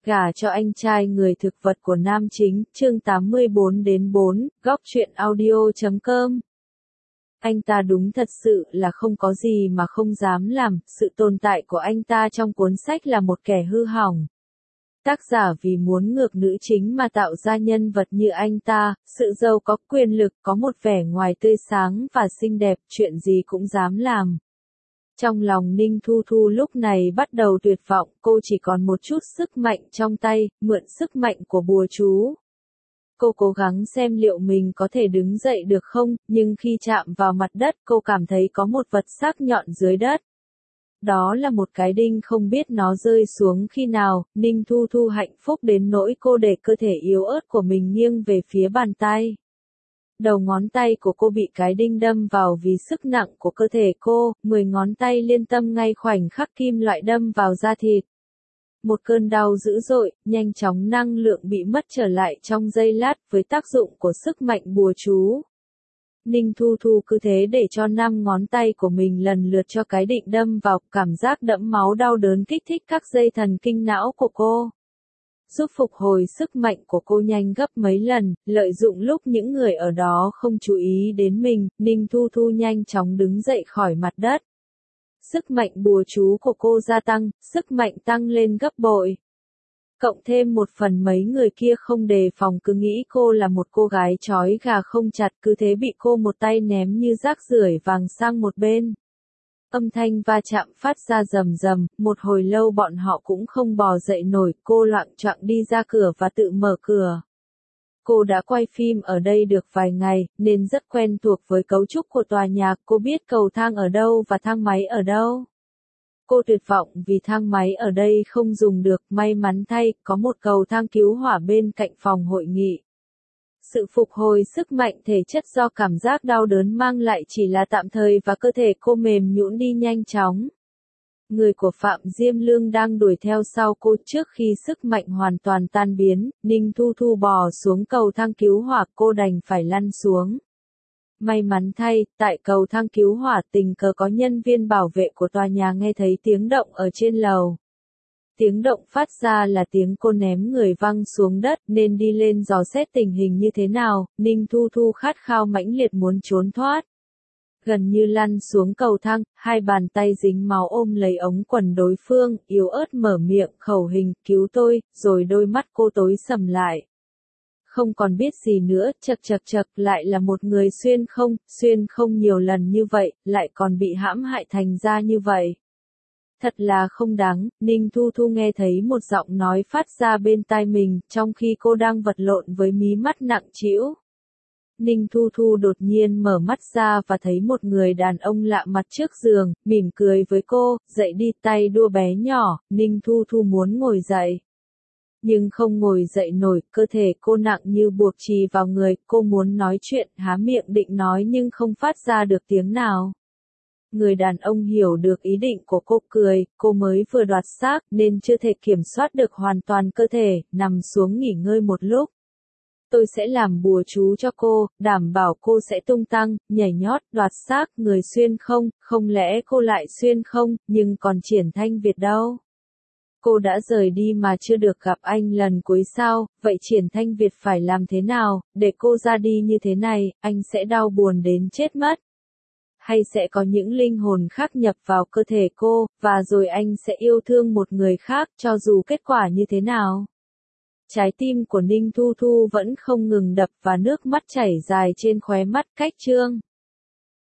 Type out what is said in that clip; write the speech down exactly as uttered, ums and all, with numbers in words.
Gả cho anh trai người thực vật của nam chính, chương tám mươi bốn đến bốn, góc truyện audio chấm com. Anh ta đúng thật sự là không có gì mà không dám làm, sự tồn tại của anh ta trong cuốn sách là một kẻ hư hỏng. Tác giả vì muốn ngược nữ chính mà tạo ra nhân vật như anh ta, sự giàu có quyền lực, có một vẻ ngoài tươi sáng và xinh đẹp, chuyện gì cũng dám làm. Trong lòng Ninh Thu Thu lúc này bắt đầu tuyệt vọng, cô chỉ còn một chút sức mạnh trong tay, mượn sức mạnh của bùa chú. Cô cố gắng xem liệu mình có thể đứng dậy được không, nhưng khi chạm vào mặt đất cô cảm thấy có một vật sắc nhọn dưới đất. Đó là một cái đinh không biết nó rơi xuống khi nào, Ninh Thu Thu hạnh phúc đến nỗi cô để cơ thể yếu ớt của mình nghiêng về phía bàn tay. Đầu ngón tay của cô bị cái đinh đâm vào vì sức nặng của cơ thể cô, mười ngón tay liên tâm ngay khoảnh khắc kim loại đâm vào da thịt. Một cơn đau dữ dội, nhanh chóng năng lượng bị mất trở lại trong giây lát với tác dụng của sức mạnh bùa chú. Ninh Thu Thu cứ thế để cho năm ngón tay của mình lần lượt cho cái định đâm vào, cảm giác đẫm máu đau đớn kích thích các dây thần kinh não của cô. Giúp phục hồi sức mạnh của cô nhanh gấp mấy lần, lợi dụng lúc những người ở đó không chú ý đến mình, Ninh Thu Thu nhanh chóng đứng dậy khỏi mặt đất. Sức mạnh bùa chú của cô gia tăng, sức mạnh tăng lên gấp bội. Cộng thêm một phần mấy người kia không đề phòng cứ nghĩ cô là một cô gái trói gà không chặt, cứ thế bị cô một tay ném như rác rưởi vàng sang một bên. Âm thanh va chạm phát ra rầm rầm, một hồi lâu bọn họ cũng không bò dậy nổi, cô loạng choạng đi ra cửa và tự mở cửa. Cô đã quay phim ở đây được vài ngày, nên rất quen thuộc với cấu trúc của tòa nhà, cô biết cầu thang ở đâu và thang máy ở đâu. Cô tuyệt vọng vì thang máy ở đây không dùng được, may mắn thay, có một cầu thang cứu hỏa bên cạnh phòng hội nghị. Sự phục hồi sức mạnh thể chất do cảm giác đau đớn mang lại chỉ là tạm thời và cơ thể cô mềm nhũn đi nhanh chóng. Người của Phạm Diêm Lương đang đuổi theo sau cô trước khi sức mạnh hoàn toàn tan biến, Ninh Thu Thu bò xuống cầu thang cứu hỏa, cô đành phải lăn xuống. May mắn thay, tại cầu thang cứu hỏa tình cờ có nhân viên bảo vệ của tòa nhà nghe thấy tiếng động ở trên lầu. Tiếng động phát ra là tiếng cô ném người văng xuống đất nên đi lên dò xét tình hình như thế nào, Ninh Thu Thu khát khao mãnh liệt muốn trốn thoát. Gần như lăn xuống cầu thang, hai bàn tay dính máu ôm lấy ống quần đối phương, yếu ớt mở miệng khẩu hình, cứu tôi, rồi đôi mắt cô tối sầm lại. Không còn biết gì nữa, chật chật chật, lại là một người xuyên không, xuyên không nhiều lần như vậy, lại còn bị hãm hại thành ra như vậy. Thật là không đáng, Ninh Thu Thu nghe thấy một giọng nói phát ra bên tai mình, trong khi cô đang vật lộn với mí mắt nặng trĩu. Ninh Thu Thu đột nhiên mở mắt ra và thấy một người đàn ông lạ mặt trước giường, mỉm cười với cô, dậy đi, tay đua bé nhỏ, Ninh Thu Thu muốn ngồi dậy. Nhưng không ngồi dậy nổi, cơ thể cô nặng như buộc chì vào người, cô muốn nói chuyện, há miệng định nói nhưng không phát ra được tiếng nào. Người đàn ông hiểu được ý định của cô, cười, cô mới vừa đoạt xác nên chưa thể kiểm soát được hoàn toàn cơ thể, nằm xuống nghỉ ngơi một lúc. Tôi sẽ làm bùa chú cho cô, đảm bảo cô sẽ tung tăng, nhảy nhót, đoạt xác, người xuyên không, không lẽ cô lại xuyên không, nhưng còn Triển Thanh Việt đâu? Cô đã rời đi mà chưa được gặp anh lần cuối sao, vậy Triển Thanh Việt phải làm thế nào, để cô ra đi như thế này, anh sẽ đau buồn đến chết mất. Hay sẽ có những linh hồn khác nhập vào cơ thể cô, và rồi anh sẽ yêu thương một người khác, cho dù kết quả như thế nào? Trái tim của Ninh Thu Thu vẫn không ngừng đập và nước mắt chảy dài trên khóe mắt, cách chương.